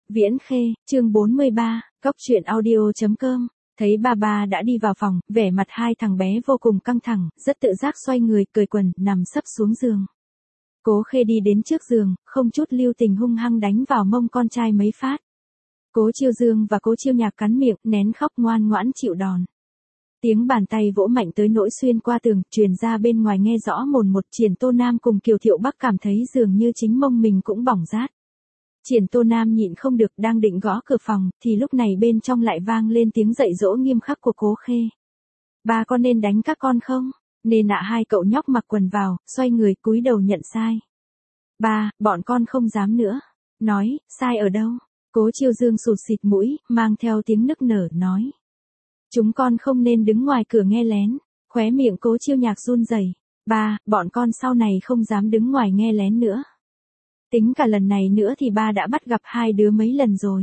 Viễn Khê, chương 43, Cốc truyện audio.com. Thấy ba đã đi vào phòng, vẻ mặt hai thằng bé vô cùng căng thẳng, rất tự giác xoay người, cởi quần, nằm sấp xuống giường. Cố Khê đi đến trước giường, không chút lưu tình hung hăng đánh vào mông con trai mấy phát. Cố Chiêu Dương và Cố Chiêu Nhạc cắn miệng, nén khóc ngoan ngoãn chịu đòn. Tiếng bàn tay vỗ mạnh tới nỗi xuyên qua tường, truyền ra bên ngoài nghe rõ mồn một. Triển Tô Nam cùng Kiều Thiệu Bắc cảm thấy dường như chính mông mình cũng bỏng rát. Triển Tô Nam nhịn không được đang định gõ cửa phòng, thì lúc này bên trong lại vang lên tiếng dạy dỗ nghiêm khắc của Cố Khê. Ba con nên đánh các con không? Nên ạ. Hai cậu nhóc mặc quần vào, xoay người cúi đầu nhận sai. Ba, bọn con không dám nữa. Nói, sai ở đâu? Cố Chiêu Dương sụt xịt mũi, mang theo tiếng nức nở, nói. Chúng con không nên đứng ngoài cửa nghe lén. Khóe miệng Cố Chiêu Nhạc run rẩy. Ba, bọn con sau này không dám đứng ngoài nghe lén nữa. Tính cả lần này nữa thì ba đã bắt gặp hai đứa mấy lần rồi.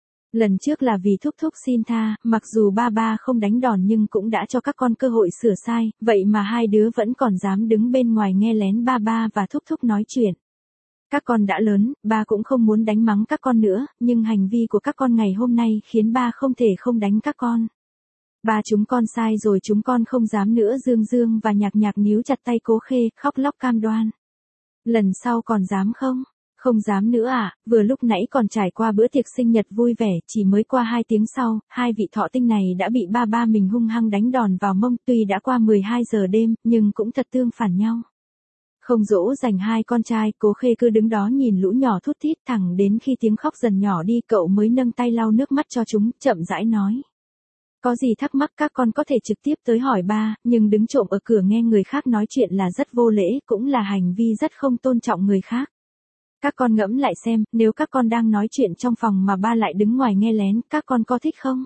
Lần trước là vì thúc thúc xin tha, mặc dù ba không đánh đòn nhưng cũng đã cho các con cơ hội sửa sai, vậy mà hai đứa vẫn còn dám đứng bên ngoài nghe lén ba và thúc thúc nói chuyện. Các con đã lớn, ba cũng không muốn đánh mắng các con nữa, nhưng hành vi của các con ngày hôm nay khiến ba không thể không đánh các con. Ba chúng con sai rồi, chúng con không dám nữa. Dương và Nhạc níu chặt tay Cố Khê, khóc lóc cam đoan. Lần sau còn dám không? Không dám nữa à? Vừa lúc nãy còn trải qua bữa tiệc sinh nhật vui vẻ, chỉ mới qua 2 tiếng sau, hai vị thọ tinh này đã bị ba mình hung hăng đánh đòn vào mông. Tuy đã qua 12 giờ đêm, nhưng cũng thật tương phản nhau. Không dỗ dành hai con trai, Cố Khê cứ đứng đó nhìn lũ nhỏ thút thít, thẳng đến khi tiếng khóc dần nhỏ đi, cậu mới nâng tay lau nước mắt cho chúng, chậm rãi nói. Có gì thắc mắc các con có thể trực tiếp tới hỏi ba, nhưng đứng trộm ở cửa nghe người khác nói chuyện là rất vô lễ, cũng là hành vi rất không tôn trọng người khác. Các con ngẫm lại xem, nếu các con đang nói chuyện trong phòng mà ba lại đứng ngoài nghe lén, các con có thích không?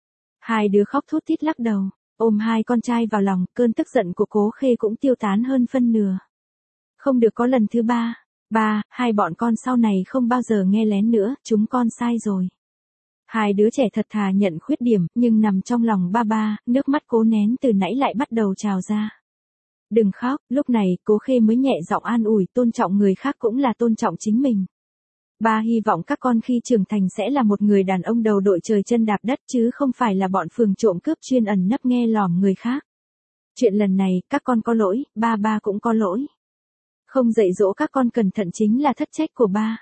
Hai đứa khóc thút thít lắc đầu, ôm hai con trai vào lòng, cơn tức giận của Cố Khê cũng tiêu tán hơn phân nửa. Không được có lần thứ ba. Ba, hai bọn con sau này không bao giờ nghe lén nữa, chúng con sai rồi. Hai đứa trẻ thật thà nhận khuyết điểm, nhưng nằm trong lòng ba, nước mắt cố nén từ nãy lại bắt đầu trào ra. Đừng khóc, lúc này Cố Khê mới nhẹ giọng an ủi, tôn trọng người khác cũng là tôn trọng chính mình. Ba hy vọng các con khi trưởng thành sẽ là một người đàn ông đầu đội trời chân đạp đất, chứ không phải là bọn phường trộm cướp chuyên ẩn nấp nghe lỏm người khác. Chuyện lần này, các con có lỗi, ba cũng có lỗi. Không dạy dỗ các con cẩn thận chính là thất trách của ba.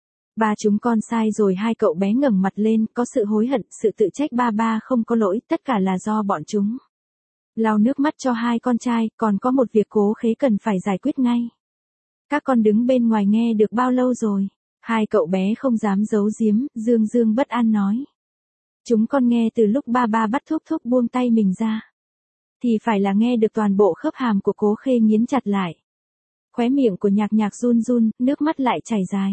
Ba chúng con sai rồi. Hai cậu bé ngẩng mặt lên, có sự hối hận, sự tự trách. Ba không có lỗi, tất cả là do bọn chúng. Lau nước mắt cho hai con trai, còn có một việc Cố Khê cần phải giải quyết ngay. Các con đứng bên ngoài nghe được bao lâu rồi? Hai cậu bé không dám giấu giếm, Dương bất an nói. Chúng con nghe từ lúc ba bắt thúc buông tay mình ra. Thì phải là nghe được toàn bộ khớp hàm của Cố Khê nghiến chặt lại. Khóe miệng của Nhạc run, nước mắt lại chảy dài.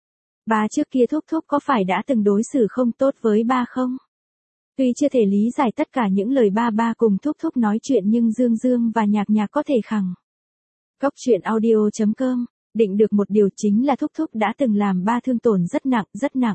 Ba trước kia thúc có phải đã từng đối xử không tốt với ba không? Tuy chưa thể lý giải tất cả những lời ba cùng thúc nói chuyện, nhưng Dương và Nhạc có thể khẳng. Cốc truyện audio.com, định được một điều chính là thúc đã từng làm ba thương tổn rất nặng.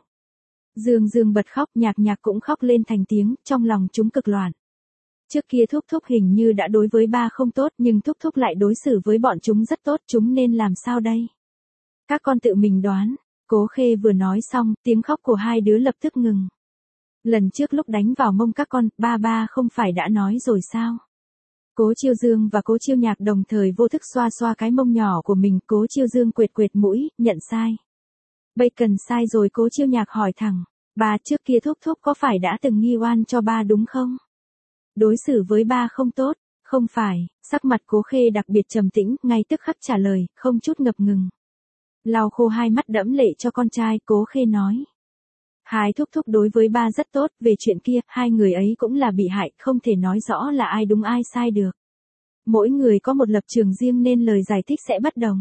Dương bật khóc, Nhạc cũng khóc lên thành tiếng, trong lòng chúng cực loạn. Trước kia thúc hình như đã đối với ba không tốt, nhưng thúc lại đối xử với bọn chúng rất tốt, chúng nên làm sao đây? Các con tự mình đoán. Cố Khê vừa nói xong, tiếng khóc của hai đứa lập tức ngừng. Lần trước lúc đánh vào mông các con, ba không phải đã nói rồi sao? Cố Chiêu Dương và Cố Chiêu Nhạc đồng thời vô thức xoa cái mông nhỏ của mình. Cố Chiêu Dương quệt mũi, nhận sai. Bacon sai rồi. Cố Chiêu Nhạc hỏi thẳng. Ba trước kia thúc có phải đã từng nghi oan cho ba đúng không? Đối xử với ba không tốt? Không phải. Sắc mặt Cố Khê đặc biệt trầm tĩnh, ngay tức khắc trả lời, không chút ngập ngừng. Lau khô hai mắt đẫm lệ cho con trai, Cố Khê nói. Hai thúc đối với ba rất tốt, về chuyện kia, hai người ấy cũng là bị hại, không thể nói rõ là ai đúng ai sai được. Mỗi người có một lập trường riêng nên lời giải thích sẽ bất đồng.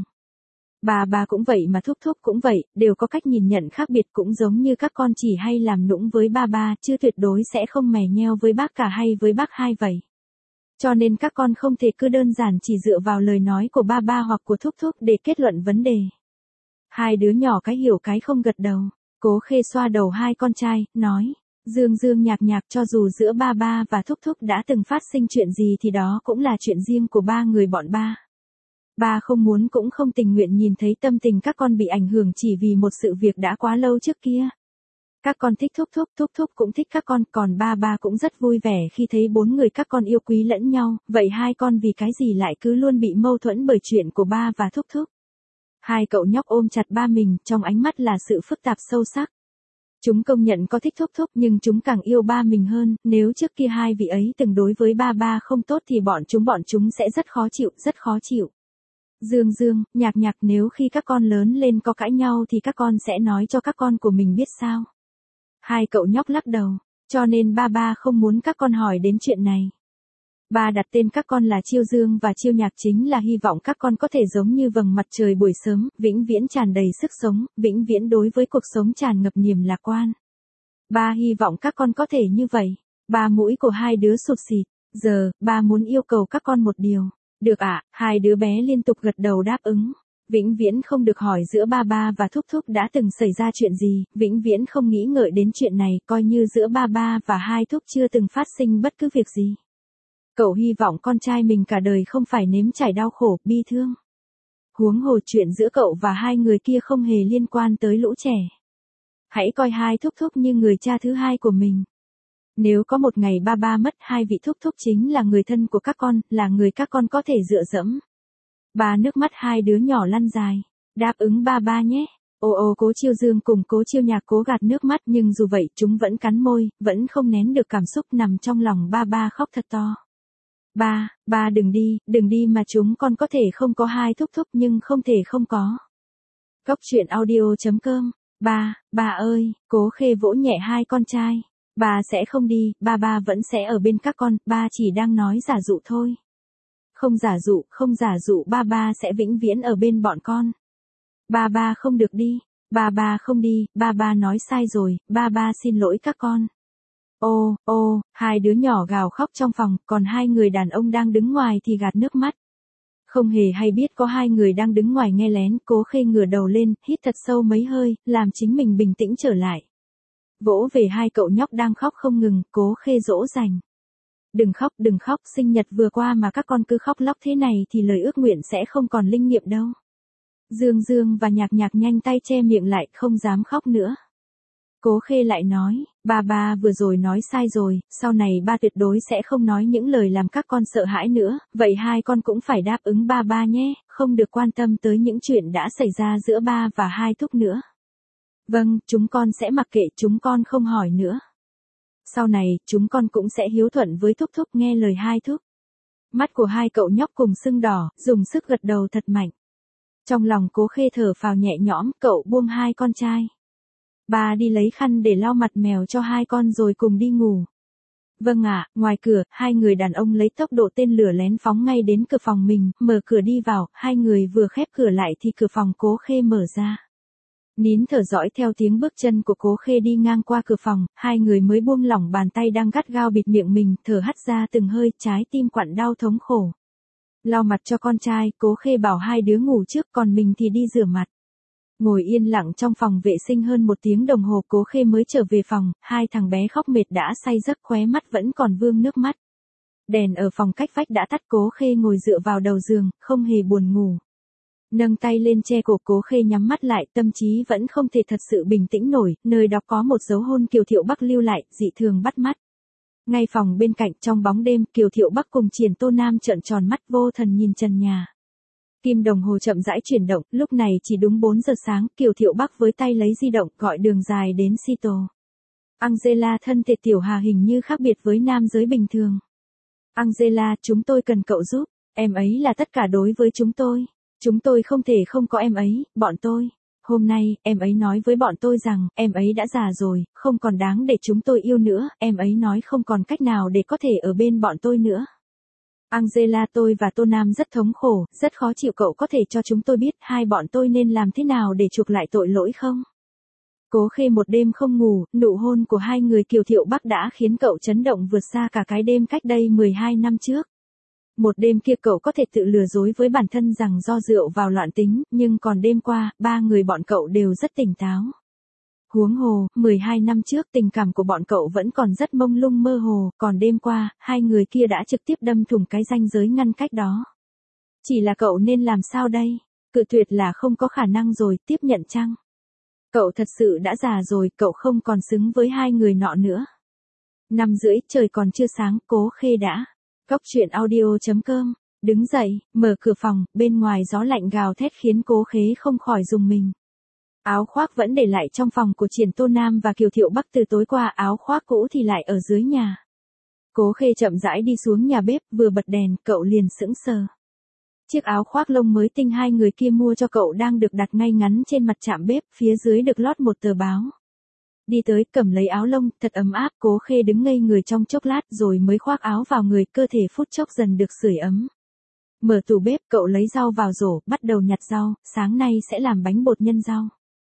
Ba cũng vậy mà thúc cũng vậy, đều có cách nhìn nhận khác biệt, cũng giống như các con chỉ hay làm nũng với ba, chứ tuyệt đối sẽ không mè nheo với bác cả hay với bác hai vậy. Cho nên các con không thể cứ đơn giản chỉ dựa vào lời nói của ba hoặc của thúc để kết luận vấn đề. Hai đứa nhỏ cái hiểu cái không gật đầu. Cố Khê xoa đầu hai con trai, nói. Dương Nhạc cho dù giữa ba và thúc đã từng phát sinh chuyện gì thì đó cũng là chuyện riêng của ba người bọn ba. Ba không muốn cũng không tình nguyện nhìn thấy tâm tình các con bị ảnh hưởng chỉ vì một sự việc đã quá lâu trước kia. Các con thích thúc thúc cũng thích các con, còn ba ba cũng rất vui vẻ khi thấy bốn người các con yêu quý lẫn nhau, vậy hai con vì cái gì lại cứ luôn bị mâu thuẫn bởi chuyện của ba và thúc thúc. Hai cậu nhóc ôm chặt ba mình, trong ánh mắt là sự phức tạp sâu sắc. Chúng công nhận có thích thúc nhưng chúng càng yêu ba mình hơn, nếu trước kia hai vị ấy từng đối với ba ba không tốt thì bọn chúng sẽ rất khó chịu. Dương, nhạc nếu khi các con lớn lên có cãi nhau thì các con sẽ nói cho các con của mình biết sao? Hai cậu nhóc lắc đầu, cho nên ba không muốn các con hỏi đến chuyện này. Ba đặt tên các con là Chiêu Dương và Chiêu Nhạc chính là hy vọng các con có thể giống như vầng mặt trời buổi sớm, vĩnh viễn tràn đầy sức sống, vĩnh viễn đối với cuộc sống tràn ngập niềm lạc quan. Ba hy vọng các con có thể như vậy. Ba mũi của hai đứa sụt xịt. Giờ, ba muốn yêu cầu các con một điều. Được ạ, hai đứa bé liên tục gật đầu đáp ứng. Vĩnh viễn không được hỏi giữa ba và thúc đã từng xảy ra chuyện gì, vĩnh viễn không nghĩ ngợi đến chuyện này, coi như giữa ba và hai thúc chưa từng phát sinh bất cứ việc gì. Cậu hy vọng con trai mình cả đời không phải nếm trải đau khổ, bi thương. Huống hồ chuyện giữa cậu và hai người kia không hề liên quan tới lũ trẻ. Hãy coi hai thúc như người cha thứ hai của mình. Nếu có một ngày ba mất, hai vị thúc chính là người thân của các con, là người các con có thể dựa dẫm. Ba nước mắt hai đứa nhỏ lăn dài. Đáp ứng ba nhé. Cố Chiêu Dương cùng Cố Chiêu Nhạc cố gạt nước mắt nhưng dù vậy chúng vẫn cắn môi, vẫn không nén được cảm xúc nằm trong lòng ba khóc thật to. Ba đừng đi mà chúng con có thể không có hai thúc nhưng không thể không có. Góc truyện audio.com. Ba ơi, Cố Khê vỗ nhẹ hai con trai. Ba sẽ không đi, ba vẫn sẽ ở bên các con, ba chỉ đang nói giả dụ thôi. Không giả dụ, ba sẽ vĩnh viễn ở bên bọn con. Ba không được đi, ba không đi, ba nói sai rồi, ba xin lỗi các con. Hai đứa nhỏ gào khóc trong phòng, còn hai người đàn ông đang đứng ngoài thì gạt nước mắt. Không hề hay biết có hai người đang đứng ngoài nghe lén, Cố Khê ngửa đầu lên, hít thật sâu mấy hơi, làm chính mình bình tĩnh trở lại. Vỗ về hai cậu nhóc đang khóc không ngừng, Cố Khê dỗ dành. Đừng khóc, sinh nhật vừa qua mà các con cứ khóc lóc thế này thì lời ước nguyện sẽ không còn linh nghiệm đâu. Dương và Nhạc nhanh tay che miệng lại, không dám khóc nữa. Cố Khê lại nói, ba vừa rồi nói sai rồi, sau này ba tuyệt đối sẽ không nói những lời làm các con sợ hãi nữa, vậy hai con cũng phải đáp ứng ba nhé, không được quan tâm tới những chuyện đã xảy ra giữa ba và hai thúc nữa. Vâng, chúng con sẽ mặc kệ, chúng con không hỏi nữa. Sau này, chúng con cũng sẽ hiếu thuận với thúc nghe lời hai thúc. Mắt của hai cậu nhóc cùng sưng đỏ, dùng sức gật đầu thật mạnh. Trong lòng Cố Khê thở phào nhẹ nhõm, cậu buông hai con trai. Ba đi lấy khăn để lau mặt mèo cho hai con rồi cùng đi ngủ. Vâng ạ, ngoài cửa, hai người đàn ông lấy tốc độ tên lửa lén phóng ngay đến cửa phòng mình, mở cửa đi vào, hai người vừa khép cửa lại thì cửa phòng Cố Khê mở ra. Nín thở dõi theo tiếng bước chân của Cố Khê đi ngang qua cửa phòng, hai người mới buông lỏng bàn tay đang gắt gao bịt miệng mình, thở hắt ra từng hơi, trái tim quặn đau thống khổ. Lau mặt cho con trai, Cố Khê bảo hai đứa ngủ trước, còn mình thì đi rửa mặt. Ngồi yên lặng trong phòng vệ sinh hơn 1 tiếng đồng hồ, Cố Khê mới trở về phòng, hai thằng bé khóc mệt đã say giấc, khóe mắt vẫn còn vương nước mắt. Đèn ở phòng cách vách đã tắt, Cố Khê ngồi dựa vào đầu giường, không hề buồn ngủ. Nâng tay lên che cổ, Cố Khê nhắm mắt lại, tâm trí vẫn không thể thật sự bình tĩnh nổi, nơi đó có một dấu hôn Kiều Thiệu Bắc lưu lại, dị thường bắt mắt. Ngay phòng bên cạnh, trong bóng đêm, Kiều Thiệu Bắc cùng Triển Tô Nam trợn tròn mắt vô thần nhìn trần nhà. Kim đồng hồ chậm rãi chuyển động, lúc này chỉ đúng 4 giờ sáng, Kiều Thiệu Bắc với tay lấy di động, gọi đường dài đến Sito. Angela thân thể tiểu Hà hình như khác biệt với nam giới bình thường. Angela, chúng tôi cần cậu giúp, em ấy là tất cả đối với chúng tôi. Chúng tôi không thể không có em ấy, bọn tôi. Hôm nay, em ấy nói với bọn tôi rằng, em ấy đã già rồi, không còn đáng để chúng tôi yêu nữa, em ấy nói không còn cách nào để có thể ở bên bọn tôi nữa. Angela, tôi và Tô Nam rất thống khổ, rất khó chịu, cậu có thể cho chúng tôi biết hai bọn tôi nên làm thế nào để chuộc lại tội lỗi không? Cố Khê một đêm không ngủ, nụ hôn của hai người Kiều Thiệu Bắc đã khiến cậu chấn động vượt xa cả cái đêm cách đây 12 năm trước. Một đêm kia cậu có thể tự lừa dối với bản thân rằng do rượu vào loạn tính, nhưng còn đêm qua, ba người bọn cậu đều rất tỉnh táo. Huống hồ, 12 năm trước tình cảm của bọn cậu vẫn còn rất mông lung mơ hồ, còn đêm qua, hai người kia đã trực tiếp đâm thủng cái ranh giới ngăn cách đó. Chỉ là cậu nên làm sao đây? Cự tuyệt là không có khả năng rồi, tiếp nhận chăng? Cậu thật sự đã già rồi, cậu không còn xứng với hai người nọ nữa. 5:30 trời còn chưa sáng, Cố Khê đã. Cóc truyện audio.com. Đứng dậy, mở cửa phòng, bên ngoài gió lạnh gào thét khiến Cố Khê không khỏi rùng mình. Áo khoác vẫn để lại trong phòng của Triển Tô Nam và Kiều Thiệu Bắc từ tối qua, áo khoác cũ thì lại ở dưới nhà. Cố Khê chậm rãi đi xuống nhà bếp, vừa bật đèn, cậu liền sững sờ. Chiếc áo khoác lông mới tinh hai người kia mua cho cậu đang được đặt ngay ngắn trên mặt chạm bếp, phía dưới được lót một tờ báo. Đi tới, cầm lấy áo lông, thật ấm áp, Cố Khê đứng ngây người trong chốc lát rồi mới khoác áo vào người, cơ thể phút chốc dần được sưởi ấm. Mở tủ bếp, cậu lấy rau vào rổ, bắt đầu nhặt rau, sáng nay sẽ làm bánh bột nhân rau.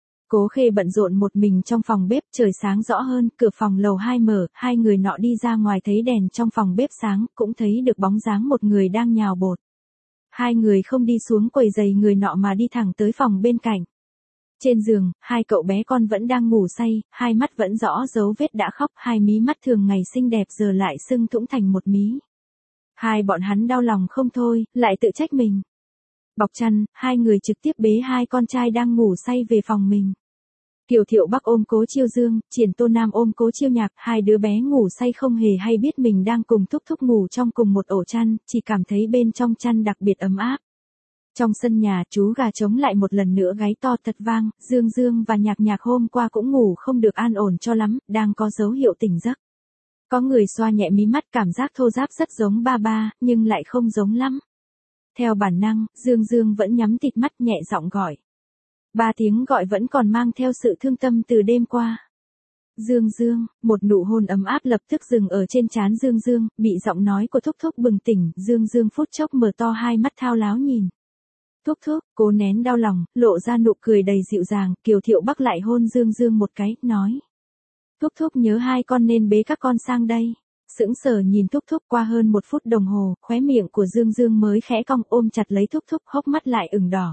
Cố Khê bận rộn một mình trong phòng bếp, trời sáng rõ hơn, cửa phòng lầu 2 mở, hai người nọ đi ra ngoài thấy đèn trong phòng bếp sáng, cũng thấy được bóng dáng một người đang nhào bột. Hai người không đi xuống quầy giày người nọ mà đi thẳng tới phòng bên cạnh. Trên giường, hai cậu bé con vẫn đang ngủ say, hai mắt vẫn rõ dấu vết đã khóc, hai mí mắt thường ngày xinh đẹp giờ lại sưng thủng thành một mí. Hai bọn hắn đau lòng không thôi, lại tự trách mình. Bọc chăn, hai người trực tiếp bế hai con trai đang ngủ say về phòng mình. Kiều Thiệu Bắc ôm Cố Chiêu Dương, Triển Tô Nam ôm Cố Chiêu Nhạc, hai đứa bé ngủ say không hề hay biết mình đang cùng thúc thúc ngủ trong cùng một ổ chăn, chỉ cảm thấy bên trong chăn đặc biệt ấm áp. Trong sân nhà, chú gà trống lại một lần nữa gáy to thật vang, Dương Dương và Nhạc Nhạc hôm qua cũng ngủ không được an ổn cho lắm, đang có dấu hiệu tỉnh giấc. Có người xoa nhẹ mí mắt, cảm giác thô ráp rất giống ba ba, nhưng lại không giống lắm. Theo bản năng, Dương Dương vẫn nhắm tịt mắt nhẹ giọng gọi. Ba tiếng gọi vẫn còn mang theo sự thương tâm từ đêm qua. Dương Dương, một nụ hôn ấm áp lập tức dừng ở trên trán Dương Dương, bị giọng nói của thúc thúc bừng tỉnh, Dương Dương phút chốc mở to hai mắt thao láo nhìn. Thúc thúc, cố nén đau lòng, lộ ra nụ cười đầy dịu dàng, Kiều Thiệu Bắc lại hôn Dương Dương một cái, nói. Thúc thúc nhớ hai con nên bế các con sang đây. Sững sờ nhìn thúc thúc, qua hơn 1 phút đồng hồ, khóe miệng của Dương Dương mới khẽ cong, ôm chặt lấy thúc thúc, hốc mắt lại ửng đỏ.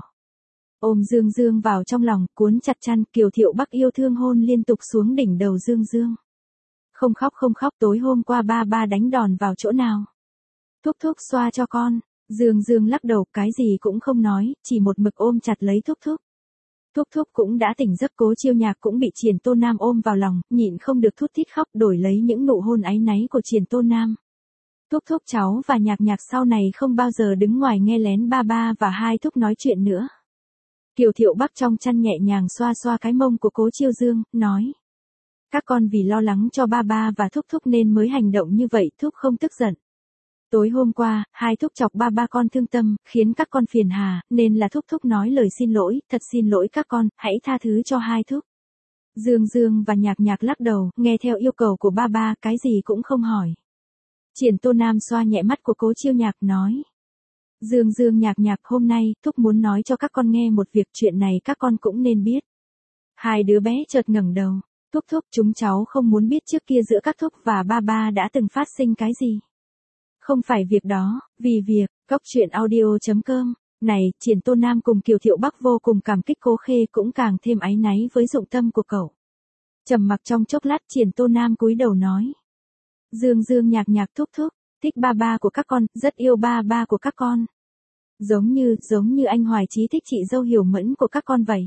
Ôm Dương Dương vào trong lòng, cuốn chặt chăn, Kiều Thiệu Bắc yêu thương hôn liên tục xuống đỉnh đầu Dương Dương. Không khóc, tối hôm qua ba ba đánh đòn vào chỗ nào? Thúc thúc xoa cho con. Dương Dương lắc đầu, cái gì cũng không nói, chỉ một mực ôm chặt lấy thúc thúc. Thúc thúc cũng đã tỉnh giấc, Cố Chiêu Nhạc cũng bị Triển Tô Nam ôm vào lòng, nhịn không được thút thít khóc, đổi lấy những nụ hôn áy náy của Triển Tô Nam. Thúc thúc cháu và Nhạc Nhạc sau này không bao giờ đứng ngoài nghe lén ba ba và hai thúc nói chuyện nữa. Kiều Thiệu Bắc trong chăn nhẹ nhàng xoa xoa cái mông của Cố Chiêu Dương, nói. Các con vì lo lắng cho ba ba và thúc thúc nên mới hành động như vậy, thúc không tức giận. Tối hôm qua, hai thúc chọc ba ba con thương tâm, khiến các con phiền hà, nên là thúc thúc nói lời xin lỗi, thật xin lỗi các con, hãy tha thứ cho hai thúc. Dương Dương và Nhạc Nhạc lắc đầu, nghe theo yêu cầu của ba ba, cái gì cũng không hỏi. Triển Tô Nam xoa nhẹ mắt của Cố Chiêu Nhạc, nói. Dương Dương Nhạc Nhạc, hôm nay, thúc muốn nói cho các con nghe một việc, chuyện này các con cũng nên biết. Hai đứa bé chợt ngẩng đầu. Thúc thúc, chúng cháu không muốn biết trước kia giữa các thúc và ba ba đã từng phát sinh cái gì. Không phải việc đó, vì việc, Cóc truyện audio.com. Này, Triển Tô Nam cùng Kiều Thiệu Bắc vô cùng cảm kích, Cố Khê cũng càng thêm áy náy với dụng tâm của cậu. Trầm mặc trong chốc lát, Triển Tô Nam cúi đầu nói. Dương Dương Nhạc Nhạc, thúc thúc, thích ba ba của các con, rất yêu ba ba của các con. Giống như anh Hoài Chí thích chị dâu Hiểu Mẫn của các con vậy.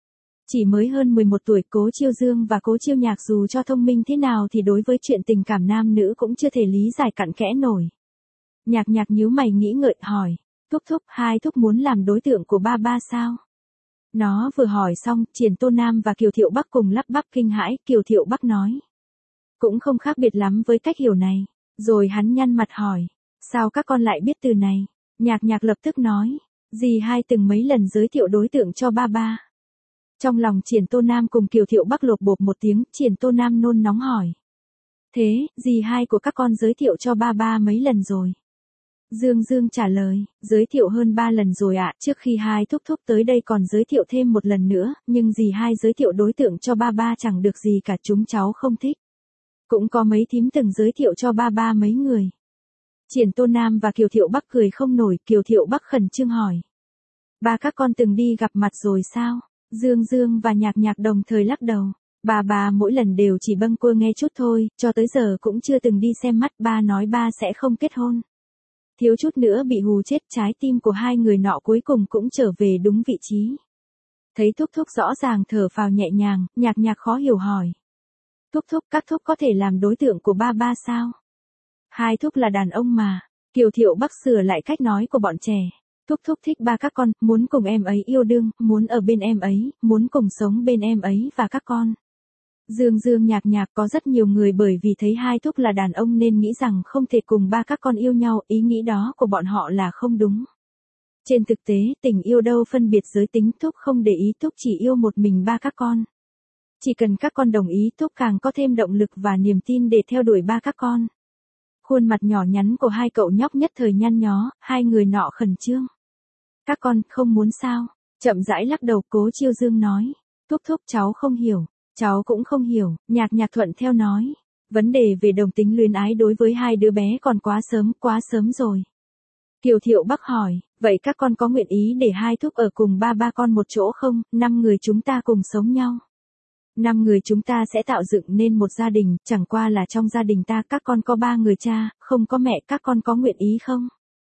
Chỉ mới hơn 11 tuổi, Cố Chiêu Dương và Cố Chiêu Nhạc dù cho thông minh thế nào thì đối với chuyện tình cảm nam nữ cũng chưa thể lý giải cặn kẽ nổi. Nhạc Nhạc nhíu mày nghĩ ngợi, hỏi. Thúc thúc, hai thúc muốn làm đối tượng của ba ba sao? Nó vừa hỏi xong, Triển Tô Nam và Kiều Thiệu Bắc cùng lắp bắp kinh hãi, Kiều Thiệu Bắc nói. Cũng không khác biệt lắm với cách hiểu này. Rồi hắn nhăn mặt hỏi. Sao các con lại biết từ này? Nhạc Nhạc lập tức nói. Dì hai từng mấy lần giới thiệu đối tượng cho ba ba. Trong lòng Triển Tô Nam cùng Kiều Thiệu Bắc lột bột một tiếng, Triển Tô Nam nôn nóng hỏi. Thế, dì hai của các con giới thiệu cho ba ba mấy lần rồi? Dương Dương trả lời, giới thiệu hơn 3 lần rồi ạ, trước khi hai thúc thúc tới đây còn giới thiệu thêm một lần nữa, nhưng dì hai giới thiệu đối tượng cho ba ba chẳng được gì cả, chúng cháu không thích. Cũng có mấy thím từng giới thiệu cho ba ba mấy người. Triển Tô Nam và Kiều Thiệu Bắc cười không nổi, Kiều Thiệu Bắc khẩn trương hỏi. Ba các con từng đi gặp mặt rồi sao? Dương Dương và Nhạc Nhạc đồng thời lắc đầu. Ba mỗi lần đều chỉ bâng quơ nghe chút thôi, cho tới giờ cũng chưa từng đi xem mắt, ba nói ba sẽ không kết hôn. Thiếu chút nữa bị hù chết, trái tim của hai người nọ cuối cùng cũng trở về đúng vị trí. Thấy Thúc Thúc rõ ràng thở phào nhẹ nhàng, Nhạc Nhạc khó hiểu hỏi. Thúc Thúc, các Thúc có thể làm đối tượng của ba ba sao? Hai Thúc là đàn ông mà. Kiều Thiệu Bắc sửa lại cách nói của bọn trẻ. Thúc Thúc thích ba các con, muốn cùng em ấy yêu đương, muốn ở bên em ấy, muốn cùng sống bên em ấy và các con. Dương Dương Nhạc Nhạc có rất nhiều người bởi vì thấy hai Thúc là đàn ông nên nghĩ rằng không thể cùng ba các con yêu nhau, ý nghĩ đó của bọn họ là không đúng. Trên thực tế, tình yêu đâu phân biệt giới tính, Thúc không để ý, Thúc chỉ yêu một mình ba các con. Chỉ cần các con đồng ý, Thúc càng có thêm động lực và niềm tin để theo đuổi ba các con. Khuôn mặt nhỏ nhắn của hai cậu nhóc nhất thời nhăn nhó, hai người nọ khẩn trương. Các con không muốn sao? Chậm rãi lắc đầu, Cố Chiêu Dương nói. Thúc Thúc, cháu không hiểu. Cháu cũng không hiểu, Nhạc Nhạc thuận theo nói. Vấn đề về đồng tính luyến ái đối với hai đứa bé còn quá sớm rồi. Kiều Thiệu Bắc hỏi, vậy các con có nguyện ý để hai Thúc ở cùng ba con một chỗ không? 5 người chúng ta cùng sống nhau. 5 người chúng ta sẽ tạo dựng nên một gia đình, chẳng qua là trong gia đình ta các con có 3 người cha, không có mẹ, các con có nguyện ý không?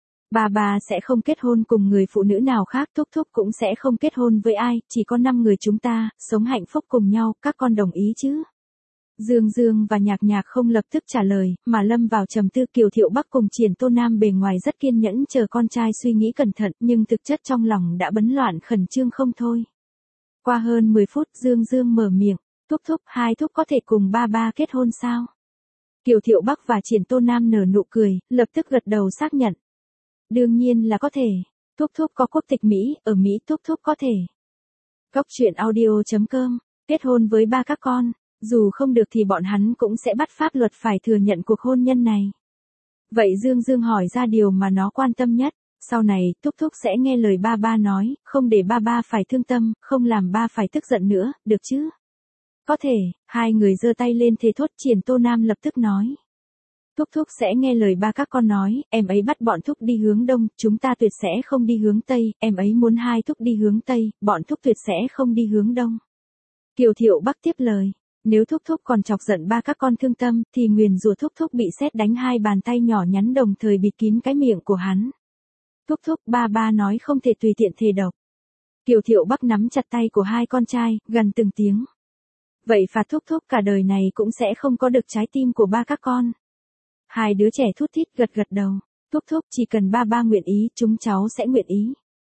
Ba sẽ không kết hôn cùng người phụ nữ nào khác, Thúc Thúc cũng sẽ không kết hôn với ai, chỉ có 5 người chúng ta, sống hạnh phúc cùng nhau, các con đồng ý chứ? Dương Dương và Nhạc Nhạc không lập tức trả lời, mà lâm vào trầm tư. Kiều Thiệu Bắc cùng Triển Tô Nam bề ngoài rất kiên nhẫn chờ con trai suy nghĩ cẩn thận, nhưng thực chất trong lòng đã bấn loạn khẩn trương không thôi. Qua hơn 10 phút, Dương Dương mở miệng, Thúc Thúc, hai Thúc có thể cùng ba kết hôn sao? Kiều Thiệu Bắc và Triển Tô Nam nở nụ cười, lập tức gật đầu xác nhận. Đương nhiên là có thể. Thúc Thúc có quốc tịch Mỹ, ở Mỹ Thúc Thúc có thể. Cốc truyện audio.com, kết hôn với ba các con, dù không được thì bọn hắn cũng sẽ bắt pháp luật phải thừa nhận cuộc hôn nhân này. Vậy Dương Dương hỏi ra điều mà nó quan tâm nhất, sau này Thúc Thúc sẽ nghe lời ba nói, không để ba phải thương tâm, không làm ba phải tức giận nữa, được chứ? Có thể, hai người giơ tay lên thề thốt. Triển Tô Nam lập tức nói. Thúc Thúc sẽ nghe lời ba các con nói, em ấy bắt bọn Thúc đi hướng đông, chúng ta tuyệt sẽ không đi hướng tây, em ấy muốn hai Thúc đi hướng tây, bọn Thúc tuyệt sẽ không đi hướng đông. Kiều Thiệu Bắc tiếp lời, nếu Thúc Thúc còn chọc giận ba các con thương tâm, thì nguyền rủa Thúc Thúc bị sét đánh, hai bàn tay nhỏ nhắn đồng thời bịt kín cái miệng của hắn. Thúc Thúc, ba nói không thể tùy tiện thề độc. Kiều Thiệu Bắc nắm chặt tay của hai con trai, gần từng tiếng. Vậy phạt Thúc Thúc cả đời này cũng sẽ không có được trái tim của ba các con. Hai đứa trẻ thút thít gật đầu. Thúc Thúc, chỉ cần ba nguyện ý, chúng cháu sẽ nguyện ý.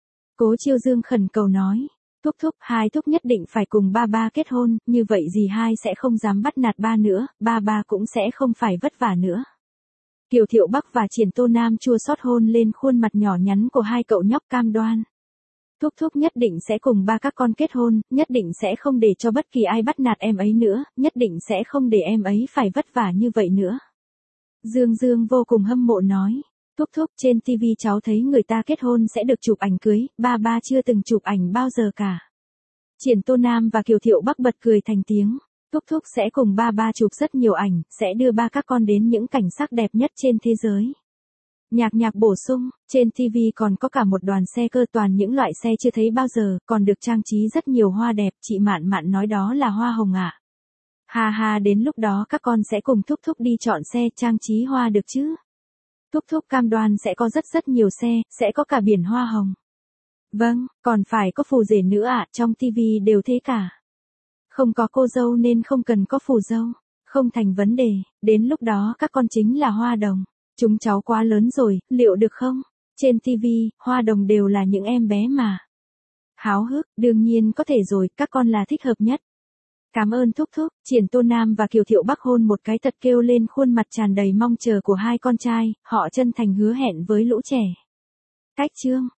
Cố Chiêu Dương khẩn cầu nói. Thúc Thúc, hai Thúc nhất định phải cùng ba kết hôn, như vậy dì hai sẽ không dám bắt nạt ba nữa, ba cũng sẽ không phải vất vả nữa. Kiều Thiệu Bắc và Triển Tô Nam chua xót hôn lên khuôn mặt nhỏ nhắn của hai cậu nhóc, cam đoan. Thúc Thúc nhất định sẽ cùng ba các con kết hôn, nhất định sẽ không để cho bất kỳ ai bắt nạt em ấy nữa, nhất định sẽ không để em ấy phải vất vả như vậy nữa. Dương Dương vô cùng hâm mộ nói. Thúc Thúc, trên TV cháu thấy người ta kết hôn sẽ được chụp ảnh cưới, ba chưa từng chụp ảnh bao giờ cả. Triển Tô Nam và Kiều Thiệu Bắc bật cười thành tiếng. Thúc Thúc sẽ cùng ba chụp rất nhiều ảnh, sẽ đưa ba các con đến những cảnh sắc đẹp nhất trên thế giới. Nhạc Nhạc bổ sung, trên TV còn có cả một đoàn xe cơ, toàn những loại xe chưa thấy bao giờ, còn được trang trí rất nhiều hoa đẹp, chị Mạn Mạn nói đó là hoa hồng ạ. Ha ha, đến lúc đó các con sẽ cùng Thúc Thúc đi chọn xe trang trí hoa được chứ? Thúc Thúc cam đoan sẽ có rất nhiều xe, sẽ có cả biển hoa hồng. Vâng, còn phải có phù rể nữa ạ, trong TV đều thế cả. Không có cô dâu nên không cần có phù dâu. Không thành vấn đề, đến lúc đó các con chính là hoa đồng. Chúng cháu quá lớn rồi, liệu được không? Trên TV, hoa đồng đều là những em bé mà. Háo hức, đương nhiên có thể rồi, các con là thích hợp nhất. Cảm ơn Thúc Thúc. Triển Tô Nam và Kiều Thiệu Bắc hôn một cái thật kêu lên khuôn mặt tràn đầy mong chờ của hai con trai, họ chân thành hứa hẹn với lũ trẻ. Cách chương